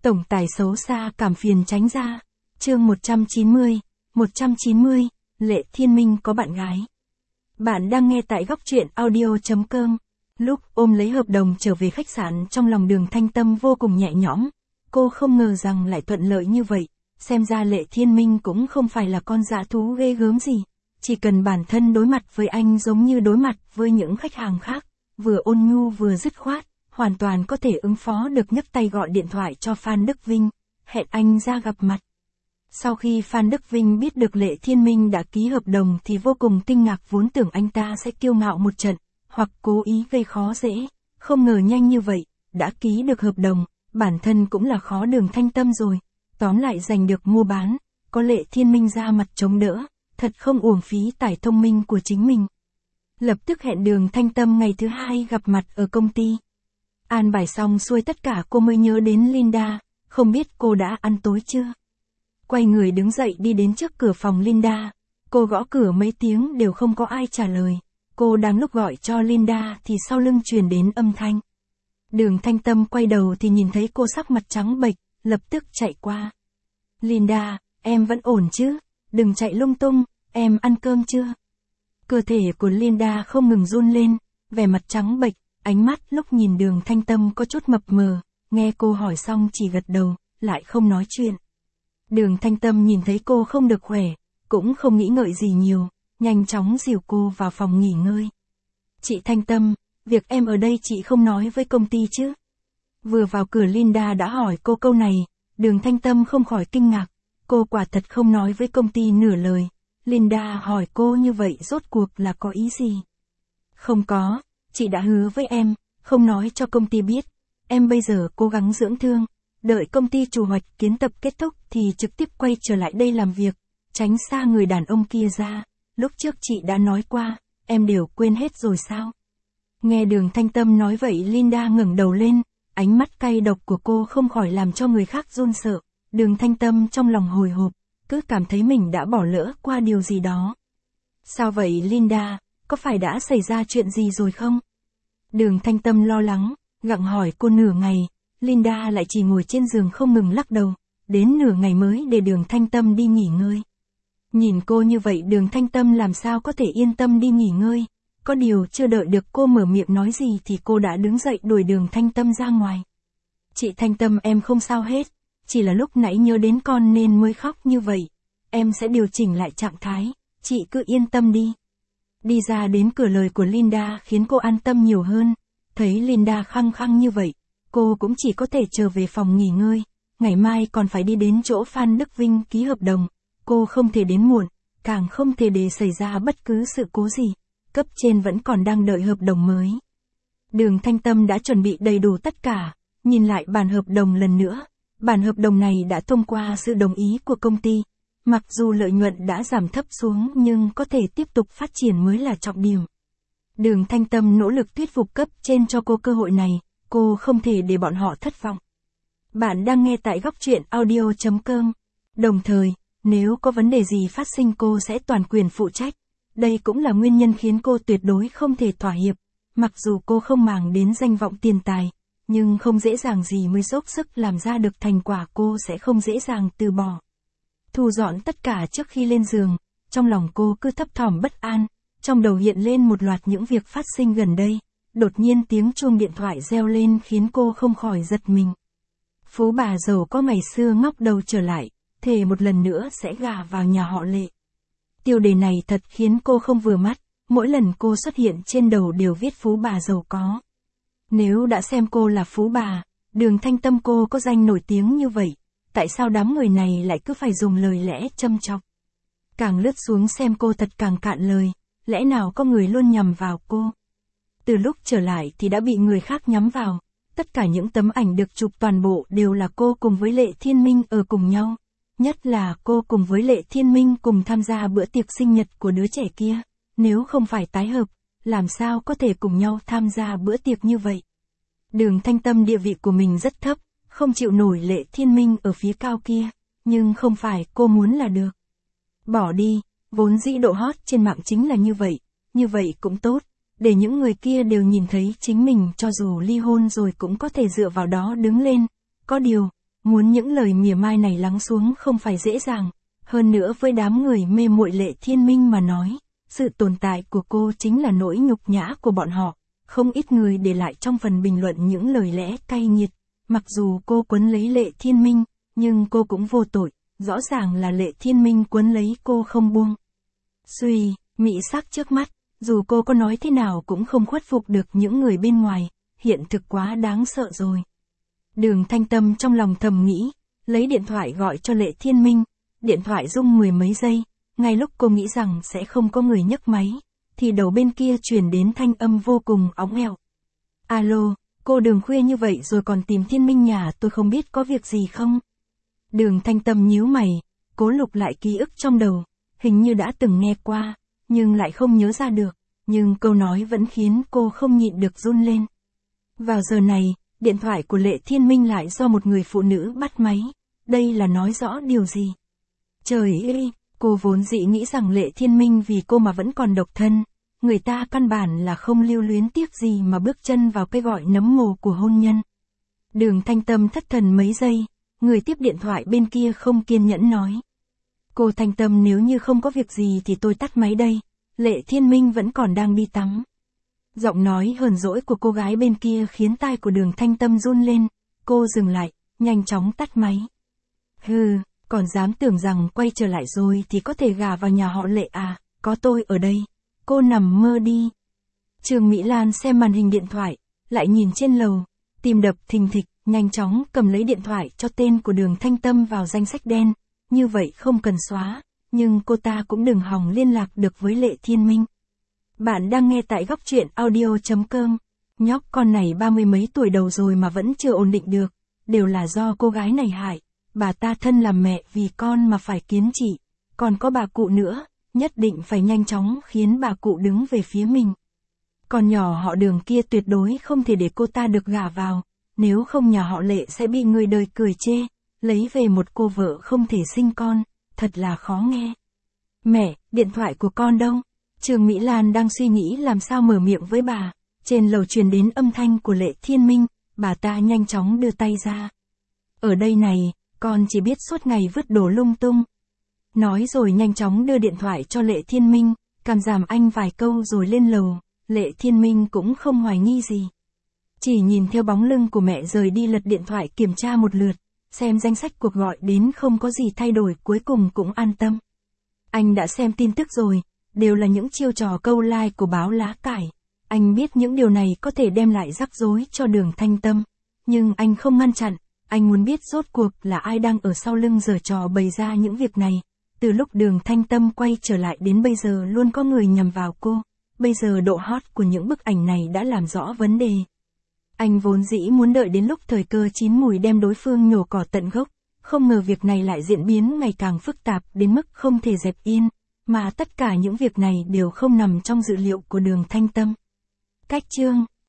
Tổng tài xấu xa cảm phiền tránh ra. Chương 190, Lệ Thiên Minh có bạn gái. Bạn đang nghe tại góc truyện audio.com. Lúc ôm lấy hợp đồng trở về khách sạn, trong lòng Đường Thanh Tâm vô cùng nhẹ nhõm. Cô không ngờ rằng lại thuận lợi như vậy. Xem ra Lệ Thiên Minh cũng không phải là con dã thú ghê gớm gì. Chỉ cần bản thân đối mặt với anh giống như đối mặt với những khách hàng khác, vừa ôn nhu vừa dứt khoát, hoàn toàn có thể ứng phó được, nhấc tay gọi điện thoại cho Phan Đức Vinh, hẹn anh ra gặp mặt. Sau khi Phan Đức Vinh biết được Lệ Thiên Minh đã ký hợp đồng thì vô cùng kinh ngạc, vốn tưởng anh ta sẽ kiêu ngạo một trận, hoặc cố ý gây khó dễ, không ngờ nhanh như vậy, đã ký được hợp đồng, bản thân cũng là khó Đường Thanh Tâm rồi, tóm lại giành được mua bán, có Lệ Thiên Minh ra mặt chống đỡ, thật không uổng phí tài thông minh của chính mình. Lập tức hẹn Đường Thanh Tâm ngày thứ hai gặp mặt ở công ty. An bài xong xuôi tất cả cô mới nhớ đến Linda, không biết cô đã ăn tối chưa. Quay người đứng dậy đi đến trước cửa phòng Linda, cô gõ cửa mấy tiếng đều không có ai trả lời. Cô đang lúc gọi cho Linda thì sau lưng truyền đến âm thanh. Đường Thanh Tâm quay đầu thì nhìn thấy cô sắc mặt trắng bệch, lập tức chạy qua. Linda, em vẫn ổn chứ? Đừng chạy lung tung, em ăn cơm chưa? Cơ thể của Linda không ngừng run lên, vẻ mặt trắng bệch, ánh mắt lúc nhìn Đường Thanh Tâm có chút mập mờ, nghe cô hỏi xong chỉ gật đầu, lại không nói chuyện. Đường Thanh Tâm nhìn thấy cô không được khỏe, cũng không nghĩ ngợi gì nhiều, nhanh chóng dìu cô vào phòng nghỉ ngơi. Chị Thanh Tâm, việc em ở đây chị không nói với công ty chứ? Vừa vào cửa Linda đã hỏi cô câu này, Đường Thanh Tâm không khỏi kinh ngạc, cô quả thật không nói với công ty nửa lời. Linda hỏi cô như vậy rốt cuộc là có ý gì? Không có, chị đã hứa với em, không nói cho công ty biết. Em bây giờ cố gắng dưỡng thương, đợi công ty chủ hoạch kiến tập kết thúc thì trực tiếp quay trở lại đây làm việc, tránh xa người đàn ông kia ra. Lúc trước chị đã nói qua, em đều quên hết rồi sao? Nghe Đường Thanh Tâm nói vậy, Linda ngẩng đầu lên, ánh mắt cay độc của cô không khỏi làm cho người khác run sợ. Đường Thanh Tâm trong lòng hồi hộp, cứ cảm thấy mình đã bỏ lỡ qua điều gì đó. Sao vậy Linda, có phải đã xảy ra chuyện gì rồi không? Đường Thanh Tâm lo lắng, gặng hỏi cô nửa ngày, Linda lại chỉ ngồi trên giường không ngừng lắc đầu, đến nửa ngày mới để Đường Thanh Tâm đi nghỉ ngơi. Nhìn cô như vậy Đường Thanh Tâm làm sao có thể yên tâm đi nghỉ ngơi, có điều chưa đợi được cô mở miệng nói gì thì cô đã đứng dậy đuổi Đường Thanh Tâm ra ngoài. Chị Thanh Tâm, em không sao hết, chỉ là lúc nãy nhớ đến con nên mới khóc như vậy, em sẽ điều chỉnh lại trạng thái, chị cứ yên tâm đi. Đi ra đến cửa, lời của Linda khiến cô an tâm nhiều hơn, thấy Linda khăng khăng như vậy, cô cũng chỉ có thể trở về phòng nghỉ ngơi, ngày mai còn phải đi đến chỗ Phan Đức Vinh ký hợp đồng, cô không thể đến muộn, càng không thể để xảy ra bất cứ sự cố gì, cấp trên vẫn còn đang đợi hợp đồng mới. Đường Thanh Tâm đã chuẩn bị đầy đủ tất cả, nhìn lại bản hợp đồng lần nữa, bản hợp đồng này đã thông qua sự đồng ý của công ty. Mặc dù lợi nhuận đã giảm thấp xuống nhưng có thể tiếp tục phát triển mới là trọng điểm. Đường Thanh Tâm nỗ lực thuyết phục cấp trên cho cô cơ hội này, cô không thể để bọn họ thất vọng. Bạn đang nghe tại góc truyện audio.com. Đồng thời, nếu có vấn đề gì phát sinh cô sẽ toàn quyền phụ trách. Đây cũng là nguyên nhân khiến cô tuyệt đối không thể thỏa hiệp. Mặc dù cô không màng đến danh vọng tiền tài, nhưng không dễ dàng gì mới dốc sức làm ra được thành quả, cô sẽ không dễ dàng từ bỏ. Thu dọn tất cả trước khi lên giường, trong lòng cô cứ thấp thỏm bất an, trong đầu hiện lên một loạt những việc phát sinh gần đây, đột nhiên tiếng chuông điện thoại reo lên khiến cô không khỏi giật mình. Phú bà giàu có ngày xưa ngóc đầu trở lại, thề một lần nữa sẽ gả vào nhà họ Lệ. Tiêu đề này thật khiến cô không vừa mắt, mỗi lần cô xuất hiện trên đầu đều viết phú bà giàu có. Nếu đã xem cô là phú bà, Đường Thanh Tâm cô có danh nổi tiếng như vậy, tại sao đám người này lại cứ phải dùng lời lẽ châm chọc? Càng lướt xuống xem cô thật càng cạn lời, lẽ nào có người luôn nhằm vào cô? Từ lúc trở lại thì đã bị người khác nhắm vào, tất cả những tấm ảnh được chụp toàn bộ đều là cô cùng với Lệ Thiên Minh ở cùng nhau, nhất là cô cùng với Lệ Thiên Minh cùng tham gia bữa tiệc sinh nhật của đứa trẻ kia, nếu không phải tái hợp, làm sao có thể cùng nhau tham gia bữa tiệc như vậy? Đường Thanh Tâm địa vị của mình rất thấp, không chịu nổi Lệ Thiên Minh ở phía cao kia, nhưng không phải cô muốn là được. Bỏ đi, vốn dĩ độ hot trên mạng chính là như vậy cũng tốt, để những người kia đều nhìn thấy chính mình cho dù ly hôn rồi cũng có thể dựa vào đó đứng lên. Có điều, Muốn những lời mỉa mai này lắng xuống không phải dễ dàng, hơn nữa với đám người mê muội Lệ Thiên Minh mà nói, sự tồn tại của cô chính là nỗi nhục nhã của bọn họ. Không ít người để lại trong phần bình luận những lời lẽ cay nghiệt, mặc dù cô quấn lấy Lệ Thiên Minh, nhưng cô cũng vô tội, rõ ràng là Lệ Thiên Minh quấn lấy cô không buông. Suy, mị sắc trước mắt, dù cô có nói thế nào cũng không khuất phục được những người bên ngoài, hiện thực quá đáng sợ rồi. Đường Thanh Tâm trong lòng thầm nghĩ, lấy điện thoại gọi cho Lệ Thiên Minh, điện thoại rung mười mấy giây, ngay lúc cô nghĩ rằng sẽ không có người nhấc máy, thì đầu bên kia truyền đến thanh âm vô cùng óng ẻo. Alo, cô Đường khuya như vậy rồi còn tìm Thiên Minh nhà tôi không biết có việc gì không? Đường Thanh Tâm nhíu mày, cố lục lại ký ức trong đầu, hình như đã từng nghe qua, nhưng lại không nhớ ra được, nhưng câu nói vẫn khiến cô không nhịn được run lên. Vào giờ này, điện thoại của Lệ Thiên Minh lại do một người phụ nữ bắt máy, đây là nói rõ điều gì? Trời ơi, cô vốn dĩ nghĩ rằng Lệ Thiên Minh vì cô mà vẫn còn độc thân, người ta căn bản là không lưu luyến tiếc gì mà bước chân vào cái gọi nấm mồ của hôn nhân. Đường Thanh Tâm thất thần mấy giây, người tiếp điện thoại bên kia không kiên nhẫn nói. Cô Thanh Tâm, nếu như không có việc gì thì tôi tắt máy đây, Lệ Thiên Minh vẫn còn đang đi tắm. Giọng nói hờn dỗi của cô gái bên kia khiến tai của Đường Thanh Tâm run lên, cô dừng lại, nhanh chóng tắt máy. Hừ, còn dám tưởng rằng quay trở lại rồi thì có thể gả vào nhà họ Lệ à, có tôi ở đây, cô nằm mơ đi. Trương Mỹ Lan xem màn hình điện thoại, lại nhìn trên lầu, tim đập thình thịch, nhanh chóng cầm lấy điện thoại cho tên của Đường Thanh Tâm vào danh sách đen, như vậy không cần xóa, nhưng cô ta cũng đừng hòng liên lạc được với Lệ Thiên Minh. Bạn đang nghe tại góc truyện audio.com. Nhóc con này 30 mấy tuổi đầu rồi mà vẫn chưa ổn định được, đều là do cô gái này hại. Bà ta thân làm mẹ vì con mà phải kiến trị, còn có bà cụ nữa, nhất định phải nhanh chóng khiến bà cụ đứng về phía mình. Còn nhỏ họ Đường kia tuyệt đối không thể để cô ta được gả vào, nếu không nhà họ Lệ sẽ bị người đời cười chê, lấy về một cô vợ không thể sinh con, thật là khó nghe. Mẹ, điện thoại của con đâu? Trương Mỹ Lan đang suy nghĩ làm sao mở miệng với bà, trên lầu truyền đến âm thanh của Lệ Thiên Minh, bà ta nhanh chóng đưa tay ra. Ở đây này, con chỉ biết suốt ngày vứt đồ lung tung. Nói rồi nhanh chóng đưa điện thoại cho Lệ Thiên Minh, cảm giảm anh vài câu rồi lên lầu, Lệ Thiên Minh cũng không hoài nghi gì. Chỉ nhìn theo bóng lưng của mẹ rời đi lật điện thoại kiểm tra một lượt, xem danh sách cuộc gọi đến không có gì thay đổi cuối cùng cũng an tâm. Anh đã xem tin tức rồi, đều là những chiêu trò câu like của báo lá cải. Anh biết những điều này có thể đem lại rắc rối cho Đường Thanh Tâm, nhưng anh không ngăn chặn, anh muốn biết rốt cuộc là ai đang ở sau lưng giở trò bày ra những việc này. Từ lúc Đường Thanh Tâm quay trở lại đến bây giờ luôn có người nhằm vào cô, bây giờ độ hot của những bức ảnh này đã làm rõ vấn đề. Anh vốn dĩ muốn đợi đến lúc thời cơ chín mùi đem đối phương nhổ cỏ tận gốc, không ngờ việc này lại diễn biến ngày càng phức tạp đến mức không thể dẹp yên, mà tất cả những việc này đều không nằm trong dự liệu của Đường Thanh Tâm. Cách chương